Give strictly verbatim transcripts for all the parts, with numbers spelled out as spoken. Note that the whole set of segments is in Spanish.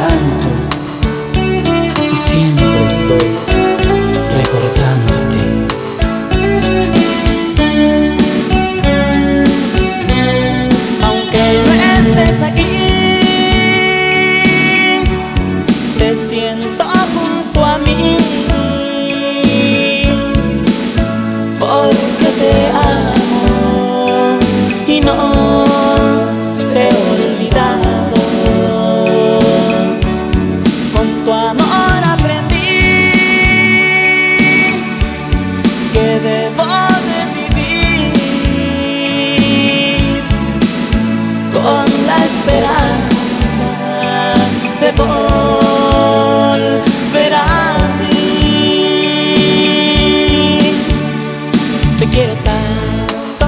tanto y siempre estoy recordándote. Aunque no estés aquí, te siento junto a mí, porque te amo y no te he olvidado. Con tu amor aprendí que debo de vivir con la esperanza de volver a ti. Te quiero tanto,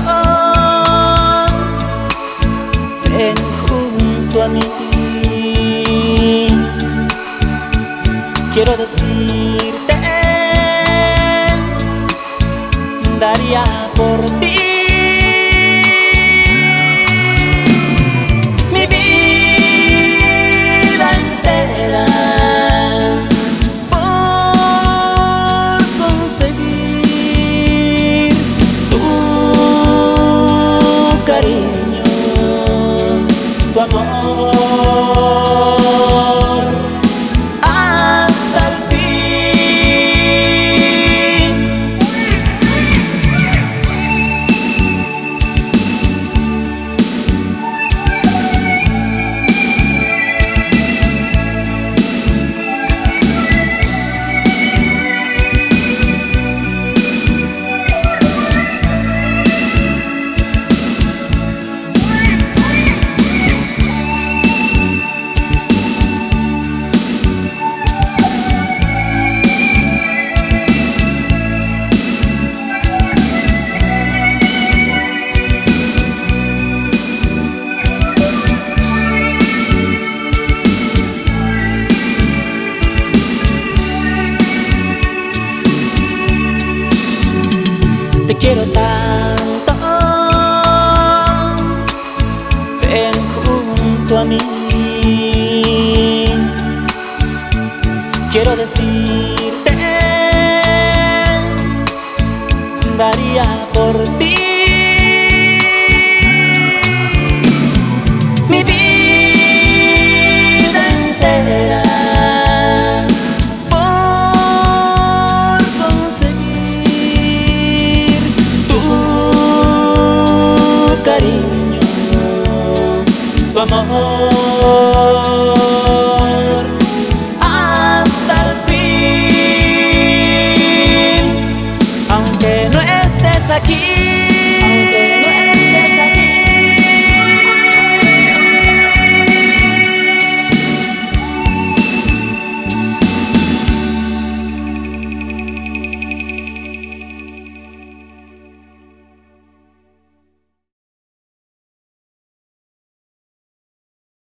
ven junto a mí. Quiero decirte, daría por ti mi vida entera por conseguir tu cariño, tu amor. Te quiero tanto, ven junto a mí. Quiero decirte, daría por ti mi vida entera por conseguir tu cariño, tu amor, hasta el fin. Aunque no estés aquí,